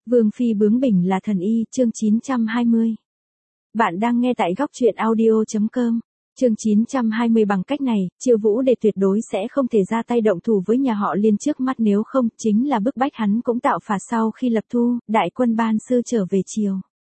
Vương phi bướng bỉnh là thần y, chương 920. Bạn đang nghe tại góc truyện audio.com. Chương 920 bằng cách này, Chiêu Vũ Đề tuyệt đối sẽ không thể ra tay động thủ với nhà họ Liên trước mắt, nếu không, chính là bức bách hắn cũng tạo phạt. Sau khi lập thu, đại quân ban sư trở về chiều.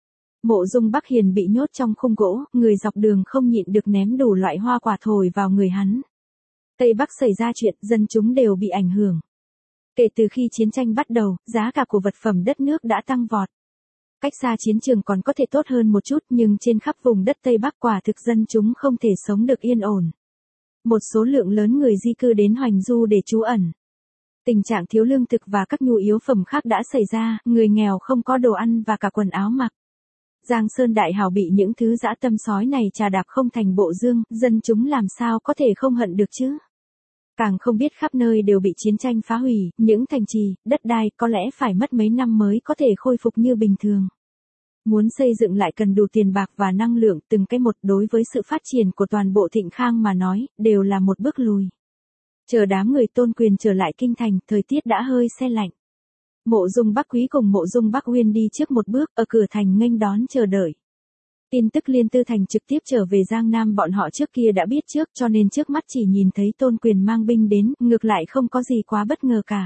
Mộ Dung Bắc Hiền bị nhốt trong khung gỗ, người dọc đường không nhịn được ném đủ loại hoa quả thổi vào người hắn. Tây Bắc xảy ra chuyện, dân chúng đều bị ảnh hưởng. Kể từ khi chiến tranh bắt đầu, giá cả của vật phẩm đất nước đã tăng vọt. Cách xa chiến trường còn có thể tốt hơn một chút, nhưng trên khắp vùng đất Tây Bắc quả thực dân chúng không thể sống được yên ổn. Một số lượng lớn người di cư đến Hoành Du để trú ẩn. Tình trạng thiếu lương thực và các nhu yếu phẩm khác đã xảy ra, người nghèo không có đồ ăn và cả quần áo mặc. Giang Sơn Đại Hào bị những thứ dã tâm sói này trà đạp không thành bộ dương, dân chúng làm sao có thể không hận được chứ? Càng không biết khắp nơi đều bị chiến tranh phá hủy, những thành trì, đất đai có lẽ phải mất mấy năm mới có thể khôi phục như bình thường. Muốn xây dựng lại cần đủ tiền bạc và năng lượng, từng cái một, đối với sự phát triển của toàn bộ Thịnh Khang mà nói, đều là một bước lùi. Chờ đám người Tôn Quyền trở lại kinh thành, thời tiết đã hơi se lạnh. Mộ Dung Bắc Quý cùng Mộ Dung Bắc Uyên đi trước một bước, ở cửa thành nghênh đón chờ đợi. Tin tức Liên Tư Thành trực tiếp trở về Giang Nam bọn họ trước kia đã biết trước, cho nên trước mắt chỉ nhìn thấy Tôn Quyền mang binh đến, ngược lại không có gì quá bất ngờ cả.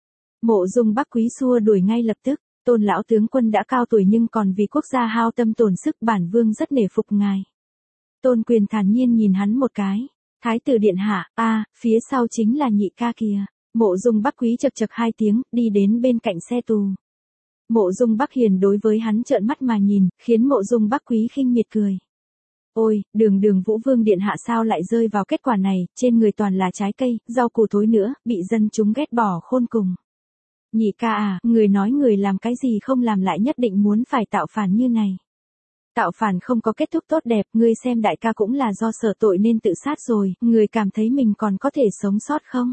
Mộ Dung Bắc Quý xua đuổi ngay lập tức, Tôn lão tướng quân đã cao tuổi nhưng còn vì quốc gia hao tâm tổn sức, bản vương rất nể phục ngài. Tôn Quyền thản nhiên nhìn hắn một cái. Thái tử điện hạ, phía sau chính là nhị ca kìa. Mộ Dung Bắc Quý chậc chậc hai tiếng, đi đến bên cạnh xe tù. Mộ Dung Bắc Hiền đối với hắn trợn mắt mà nhìn, khiến Mộ Dung Bắc Quý khinh miệt cười. Ôi, đường Vũ Vương điện hạ sao lại rơi vào kết quả này, trên người toàn là trái cây, rau củ thối nữa, bị dân chúng ghét bỏ khôn cùng. Nhị ca người nói người làm cái gì không làm lại nhất định muốn phải tạo phản như này. Tạo phản không có kết thúc tốt đẹp, ngươi xem đại ca cũng là do sợ tội nên tự sát rồi, người cảm thấy mình còn có thể sống sót không?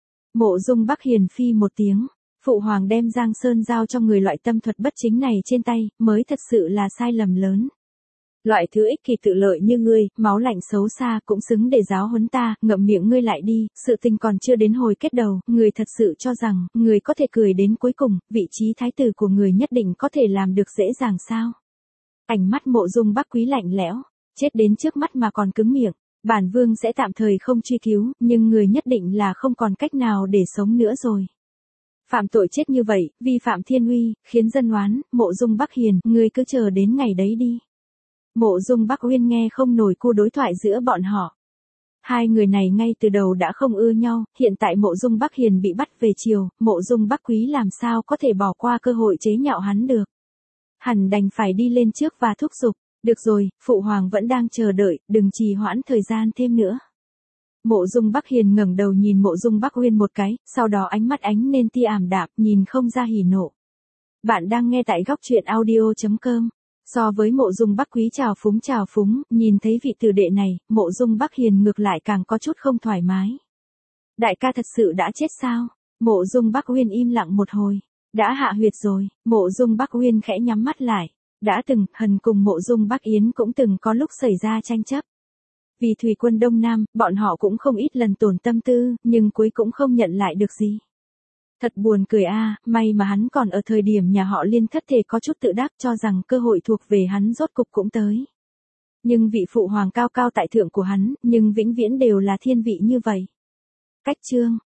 Mộ Dung Bắc Hiền phi một tiếng. Phụ hoàng đem Giang Sơn giao cho người loại tâm thuật bất chính này trên tay, mới thật sự là sai lầm lớn. Loại thứ ích kỷ tự lợi như ngươi, máu lạnh xấu xa cũng xứng để giáo huấn ta, ngậm miệng ngươi lại đi, sự tình còn chưa đến hồi kết đầu, người thật sự cho rằng, người có thể cười đến cuối cùng, vị trí thái tử của người nhất định có thể làm được dễ dàng sao? Ánh mắt Mộ Dung Bắc Quý lạnh lẽo, chết đến trước mắt mà còn cứng miệng, bản vương sẽ tạm thời không truy cứu, nhưng người nhất định là không còn cách nào để sống nữa rồi. Phạm tội chết như vậy, vi phạm thiên uy, khiến dân oán, Mộ Dung Bắc Hiền, ngươi cứ chờ đến ngày đấy đi. Mộ Dung Bắc Uyên nghe không nổi cuộc đối thoại giữa bọn họ. Hai người này ngay từ đầu đã không ưa nhau, hiện tại Mộ Dung Bắc Hiền bị bắt về chiều, Mộ Dung Bắc Quý làm sao có thể bỏ qua cơ hội chế nhạo hắn được. Hẳn đành phải đi lên trước và thúc giục, được rồi, phụ hoàng vẫn đang chờ đợi, đừng trì hoãn thời gian thêm nữa. Mộ Dung Bắc Hiền ngẩng đầu nhìn Mộ Dung Bắc Uyên một cái, sau đó ánh mắt ánh lên tia ảm đạm, nhìn không ra hỉ nộ. Bạn đang nghe tại góc truyện audio.com. So với Mộ Dung Bắc Quý trào phúng, nhìn thấy vị tử đệ này, Mộ Dung Bắc Hiền ngược lại càng có chút không thoải mái. Đại ca thật sự đã chết sao? Mộ Dung Bắc Uyên im lặng một hồi. Đã hạ huyệt rồi, Mộ Dung Bắc Uyên khẽ nhắm mắt lại. Đã từng, Hần cùng Mộ Dung Bắc Yến cũng từng có lúc xảy ra tranh chấp. Vì thủy quân Đông Nam, bọn họ cũng không ít lần tổn tâm tư, nhưng cuối cũng không nhận lại được gì. Thật buồn cười may mà hắn còn ở thời điểm nhà họ Liên thất thể có chút tự đắc cho rằng cơ hội thuộc về hắn rốt cục cũng tới. Nhưng vị phụ hoàng cao cao tại thượng của hắn, nhưng vĩnh viễn đều là thiên vị như vậy. Cách chương.